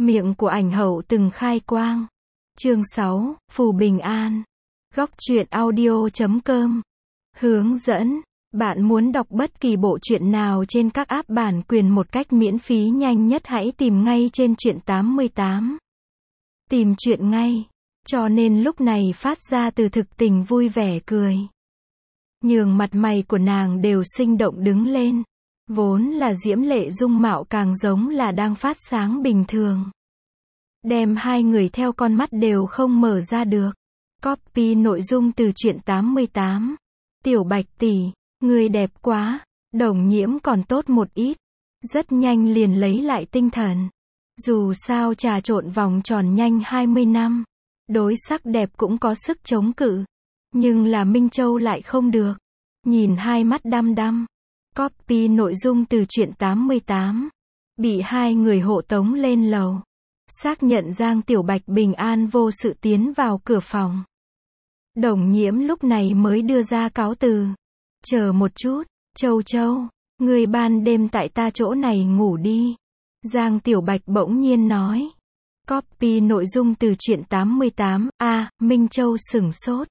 Miệng của ảnh hậu từng khai quang. Chương 6, Phù Bình An. Góc truyện audio.com. Hướng dẫn. Bạn muốn đọc bất kỳ bộ truyện nào trên các app bản quyền một cách miễn phí nhanh nhất, hãy tìm ngay trên truyện 88. Tìm truyện ngay. Cho nên lúc này phát ra từ thực tình vui vẻ cười. Nhường mặt mày của nàng đều sinh động đứng lên. Vốn là diễm lệ dung mạo càng giống là đang phát sáng bình thường. Đem hai người theo con mắt đều không mở ra được. Copy nội dung từ truyện 88. Tiểu Bạch tỷ, người đẹp quá. Đồng Nhiễm còn tốt một ít. Rất nhanh liền lấy lại tinh thần. Dù sao trà trộn vòng tròn nhanh 20 năm. Đối sắc đẹp cũng có sức chống cự. Nhưng là Minh Châu lại không được. Nhìn hai mắt đăm đăm. Copy nội dung từ truyện 88. Bị hai người hộ tống lên lầu. Xác nhận Giang Tiểu Bạch bình an vô sự tiến vào cửa phòng. Đồng Nhiễm lúc này mới đưa ra cáo từ. Chờ một chút, Châu Châu, người ban đêm tại ta chỗ này ngủ đi. Giang Tiểu Bạch bỗng nhiên nói. Copy nội dung từ truyện 88. Minh Châu sửng sốt.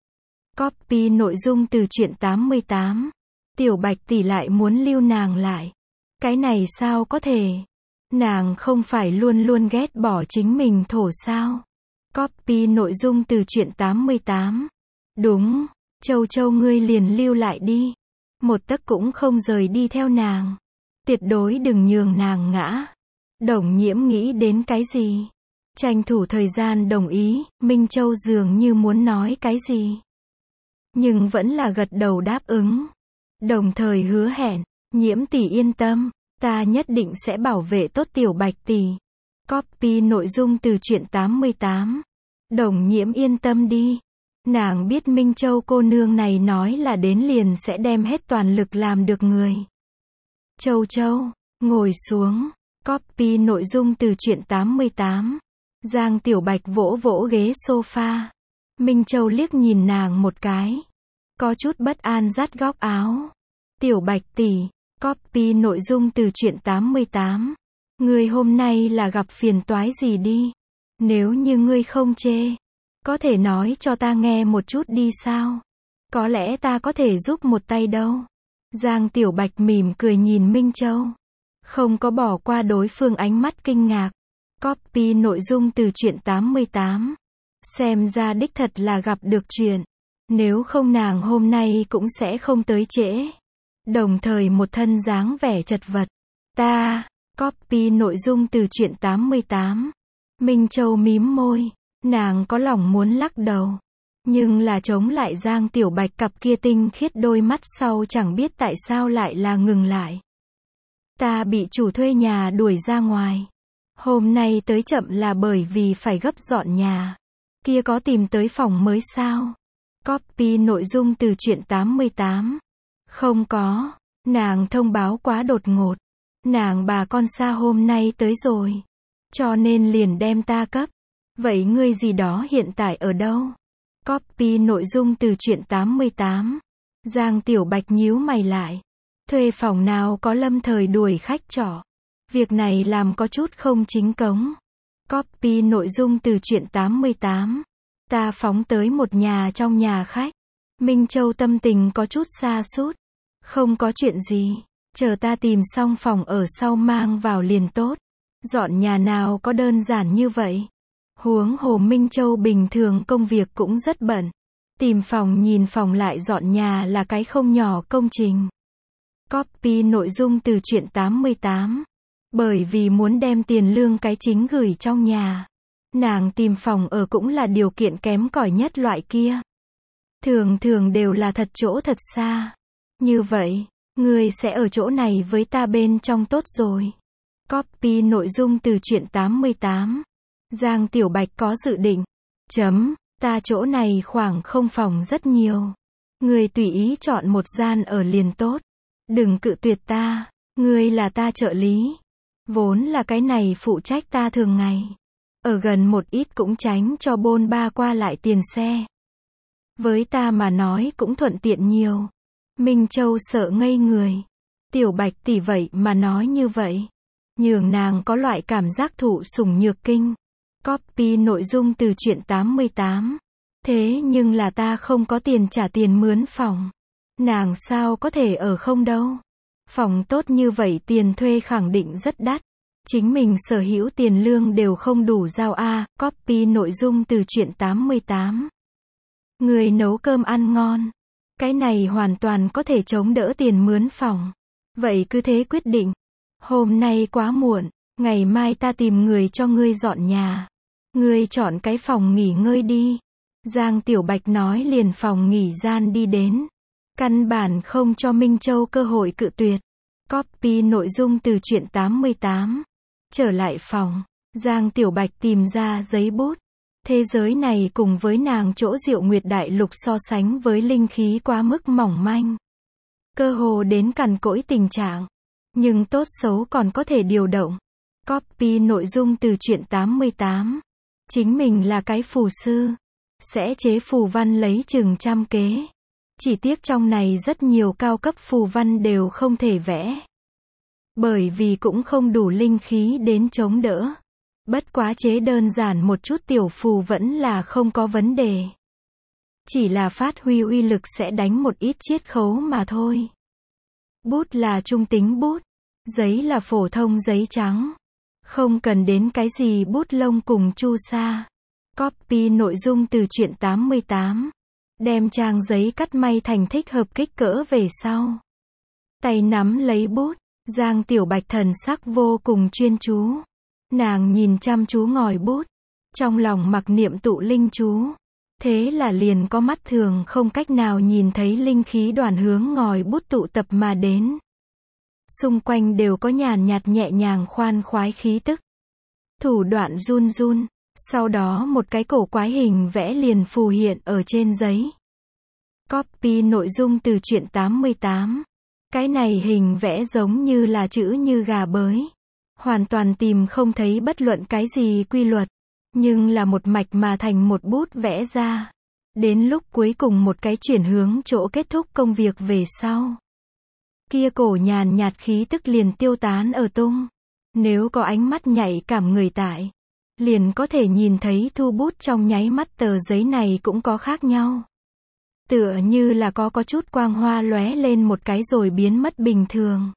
Copy nội dung từ truyện 88. Tiểu Bạch tỷ lại muốn lưu nàng lại. Cái này sao có thể? Nàng không phải luôn luôn ghét bỏ chính mình thổ sao? Copy nội dung từ truyện 88. Đúng, Châu Châu ngươi liền lưu lại đi. Một tấc cũng không rời đi theo nàng. Tuyệt đối đừng nhường nàng ngã. Đồng Nhiễm nghĩ đến cái gì? Tranh thủ thời gian đồng ý. Minh Châu dường như muốn nói cái gì, nhưng vẫn là gật đầu đáp ứng. Đồng thời hứa hẹn, Nhiễm tỷ yên tâm, ta nhất định sẽ bảo vệ tốt Tiểu Bạch tỷ. Copy nội dung từ truyện 88. Đồng Nhiễm yên tâm đi. Nàng biết Minh Châu cô nương này nói là đến liền sẽ đem hết toàn lực làm được người. Châu Châu, ngồi xuống. Copy nội dung từ truyện 88. Giang Tiểu Bạch vỗ vỗ ghế sofa. Minh Châu liếc nhìn nàng một cái. Có chút bất an dắt góc áo. Tiểu Bạch tỷ, copy nội dung từ truyện 88. Ngươi hôm nay là gặp phiền toái gì đi? Nếu như ngươi không chê, có thể nói cho ta nghe một chút đi sao? Có lẽ ta có thể giúp một tay đâu. Giang Tiểu Bạch mỉm cười nhìn Minh Châu. Không có bỏ qua đối phương ánh mắt kinh ngạc. Copy nội dung từ truyện 88. Xem ra đích thật là gặp được chuyện. Nếu không nàng hôm nay cũng sẽ không tới trễ. Đồng thời một thân dáng vẻ chật vật. Copy nội dung từ truyện 88. Minh Châu mím môi. Nàng có lòng muốn lắc đầu. Nhưng là chống lại Giang Tiểu Bạch cặp kia tinh khiết đôi mắt sau chẳng biết tại sao lại là ngừng lại. Ta bị chủ thuê nhà đuổi ra ngoài. Hôm nay tới chậm là bởi vì phải gấp dọn nhà. Kia có tìm tới phòng mới sao? Copy nội dung từ truyện 88. Không có. Nàng thông báo quá đột ngột. Nàng bà con xa hôm nay tới rồi. Cho nên liền đem ta cấp. Vậy ngươi gì đó hiện tại ở đâu? Copy nội dung từ truyện 88. Giang Tiểu Bạch nhíu mày lại. Thuê phòng nào có lâm thời đuổi khách trọ. Việc này làm có chút không chính cống. Copy nội dung từ truyện 88. Ta phóng tới một nhà trong nhà khách. Minh Châu tâm tình có chút sa sút. Không có chuyện gì. Chờ ta tìm xong phòng ở sau mang vào liền tốt. Dọn nhà nào có đơn giản như vậy. Huống hồ Minh Châu bình thường công việc cũng rất bận. Tìm phòng nhìn phòng lại dọn nhà là cái không nhỏ công trình. Copy nội dung từ truyện 88. Bởi vì muốn đem tiền lương cái chính gửi trong nhà. Nàng tìm phòng ở cũng là điều kiện kém cỏi nhất loại kia. Thường thường đều là thật chỗ thật xa. Như vậy, ngươi sẽ ở chỗ này với ta bên trong tốt rồi. Copy nội dung từ truyện 88. Giang Tiểu Bạch có dự định. Ta chỗ này khoảng không phòng rất nhiều. Ngươi tùy ý chọn một gian ở liền tốt. Đừng cự tuyệt ta. Ngươi là ta trợ lý. Vốn là cái này phụ trách ta thường ngày. Ở gần một ít cũng tránh cho bôn ba qua lại tiền xe. Với ta mà nói cũng thuận tiện nhiều. Minh Châu sợ ngây người. Tiểu Bạch tỷ vậy mà nói như vậy. nhường nàng có loại cảm giác thụ sủng nhược kinh. Copy nội dung từ truyện 88. Thế nhưng là ta không có tiền trả tiền mướn phòng. Nàng sao có thể ở không đâu. Phòng tốt như vậy tiền thuê khẳng định rất đắt. Chính mình sở hữu tiền lương đều không đủ giao a. Copy nội dung từ truyện 88. Người nấu cơm ăn ngon. Cái này hoàn toàn có thể chống đỡ tiền mướn phòng. Vậy cứ thế quyết định. Hôm nay quá muộn, ngày mai ta tìm người cho ngươi dọn nhà. Ngươi chọn cái phòng nghỉ ngơi đi. Giang Tiểu Bạch nói liền phòng nghỉ gian đi đến. Căn bản không cho Minh Châu cơ hội cự tuyệt. Copy nội dung từ truyện 88. Trở lại phòng, Giang Tiểu Bạch tìm ra giấy bút. Thế giới này cùng với nàng chỗ Diệu Nguyệt Đại Lục so sánh với linh khí quá mức mỏng manh. Cơ hồ đến cằn cỗi tình trạng. Nhưng tốt xấu còn có thể điều động. Copy nội dung từ truyện 88. Chính mình là cái phù sư. Sẽ chế phù văn lấy chừng trăm kế. Chỉ tiếc trong này rất nhiều cao cấp phù văn đều không thể vẽ. Bởi vì cũng không đủ linh khí đến chống đỡ. Bất quá chế đơn giản một chút tiểu phù vẫn là không có vấn đề. Chỉ là phát huy uy lực sẽ đánh một ít chiết khấu mà thôi. Bút là trung tính bút. Giấy là phổ thông giấy trắng. Không cần đến cái gì bút lông cùng chu sa. Copy nội dung từ truyện 88. Đem trang giấy cắt may thành thích hợp kích cỡ về sau. Tay nắm lấy bút. Giang Tiểu Bạch thần sắc vô cùng chuyên chú. Nàng nhìn chăm chú ngòi bút. Trong lòng mặc niệm tụ linh chú. Thế là liền có mắt thường không cách nào nhìn thấy linh khí đoàn hướng ngòi bút tụ tập mà đến. Xung quanh đều có nhàn nhạt nhẹ nhàng khoan khoái khí tức. Thủ đoạn run run. Sau đó một cái cổ quái hình vẽ liền phù hiện ở trên giấy. Copy nội dung từ truyện 88. Cái này hình vẽ giống như là chữ như gà bới. Hoàn toàn tìm không thấy bất luận cái gì quy luật. Nhưng là một mạch mà thành một bút vẽ ra. Đến lúc cuối cùng một cái chuyển hướng chỗ kết thúc công việc về sau. Kia cổ nhàn nhạt khí tức liền tiêu tán ở tung. Nếu có ánh mắt nhạy cảm người tại. Liền có thể nhìn thấy thu bút trong nháy mắt tờ giấy này cũng có khác nhau. Tựa như là có chút quang hoa lóe lên một cái rồi biến mất bình thường.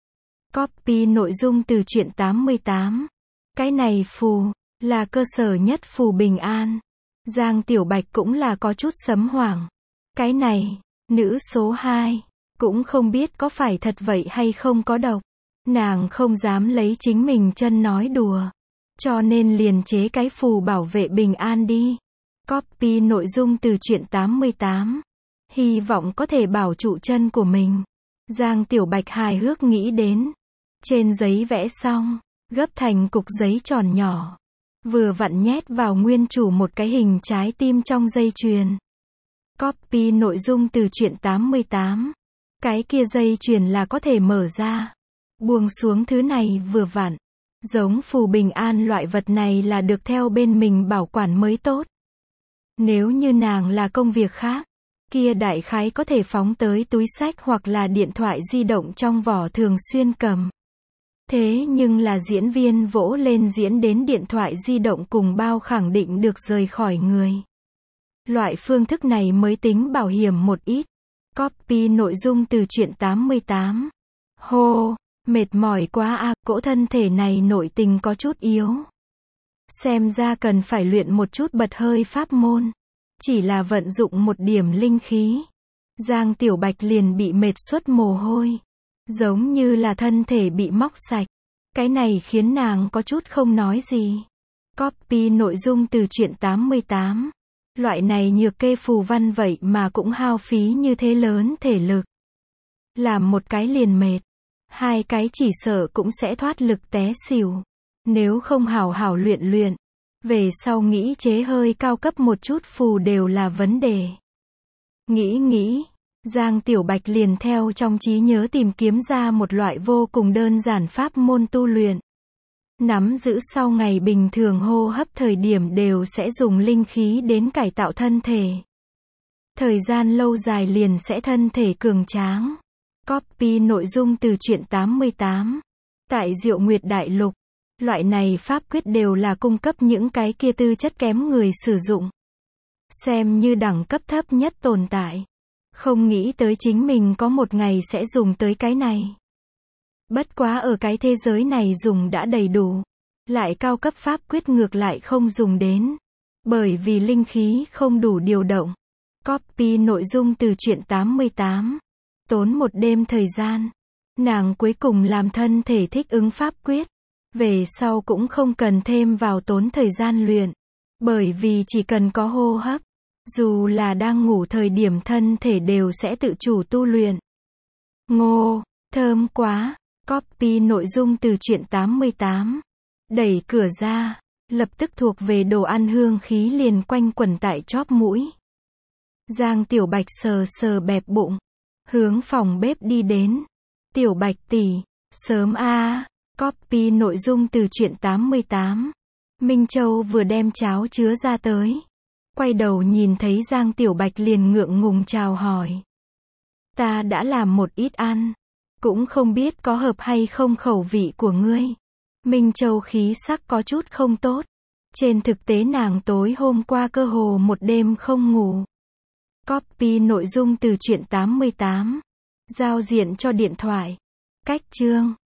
Copy nội dung từ truyện 88. Cái này phù, là cơ sở nhất phù bình an. Giang Tiểu Bạch cũng là có chút sấm hoảng. Cái này, nữ số 2, cũng không biết có phải thật vậy hay không có độc. Nàng không dám lấy chính mình chân nói đùa. Cho nên liền chế cái phù bảo vệ bình an đi. Copy nội dung từ truyện 88. Hy vọng có thể bảo trụ chân của mình. Giang Tiểu Bạch hài hước nghĩ đến. Trên giấy vẽ xong, gấp thành cục giấy tròn nhỏ. Vừa vặn nhét vào nguyên chủ một cái hình trái tim trong dây chuyền. Copy nội dung từ truyện 88. Cái kia dây chuyền là có thể mở ra. Buông xuống thứ này vừa vặn. Giống phù bình an loại vật này là được theo bên mình bảo quản mới tốt. Nếu như nàng là công việc khác, kia đại khái có thể phóng tới túi xách hoặc là điện thoại di động trong vỏ thường xuyên cầm. Thế nhưng là diễn viên vỗ lên diễn đến điện thoại di động cùng bao khẳng định được rời khỏi người. Loại phương thức này mới tính bảo hiểm một ít. Copy nội dung từ truyện 88. Hô, mệt mỏi quá à, cỗ thân thể này nội tình có chút yếu. Xem ra cần phải luyện một chút bật hơi pháp môn. Chỉ là vận dụng một điểm linh khí. Giang Tiểu Bạch liền bị mệt suốt mồ hôi. Giống như là thân thể bị móc sạch. Cái này khiến nàng có chút không nói gì. Copy nội dung từ truyện 88. Loại này nhược kê phù văn vậy mà cũng hao phí như thế lớn thể lực. Làm một cái liền mệt. Hai cái chỉ sợ cũng sẽ thoát lực té xỉu. Nếu không hảo hảo luyện. Về sau nghĩ chế hơi cao cấp một chút phù đều là vấn đề. Nghĩ. Giang Tiểu Bạch liền theo trong trí nhớ tìm kiếm ra một loại vô cùng đơn giản pháp môn tu luyện. Nắm giữ sau ngày bình thường hô hấp thời điểm đều sẽ dùng linh khí đến cải tạo thân thể. Thời gian lâu dài liền sẽ thân thể cường tráng. Copy nội dung từ truyện 88. Tại Diệu Nguyệt Đại Lục, loại này pháp quyết đều là cung cấp những cái kia tư chất kém người sử dụng. Xem như đẳng cấp thấp nhất tồn tại. Không nghĩ tới chính mình có một ngày sẽ dùng tới cái này. Bất quá ở cái thế giới này dùng đã đầy đủ. Lại cao cấp pháp quyết ngược lại không dùng đến. Bởi vì linh khí không đủ điều động. Copy nội dung từ truyện 88. Tốn một đêm thời gian. Nàng cuối cùng làm thân thể thích ứng pháp quyết. Về sau cũng không cần thêm vào tốn thời gian luyện. Bởi vì chỉ cần có hô hấp. Dù là đang ngủ thời điểm thân thể đều sẽ tự chủ tu luyện. Ngô, thơm quá. Copy nội dung từ truyện 88. Đẩy cửa ra. Lập tức thuộc về đồ ăn hương khí liền quanh quẩn tại chóp mũi. Giang Tiểu Bạch sờ sờ bẹp bụng. Hướng phòng bếp đi đến. Tiểu Bạch tỷ, sớm a. Copy nội dung từ truyện 88. Minh Châu vừa đem cháo chứa ra tới. Quay đầu nhìn thấy Giang Tiểu Bạch liền ngượng ngùng chào hỏi. Ta đã làm một ít ăn. Cũng không biết có hợp hay không khẩu vị của ngươi. Minh Châu khí sắc có chút không tốt. Trên thực tế nàng tối hôm qua cơ hồ một đêm không ngủ. Copy nội dung từ truyện 88. Giao diện cho điện thoại. Cách chương.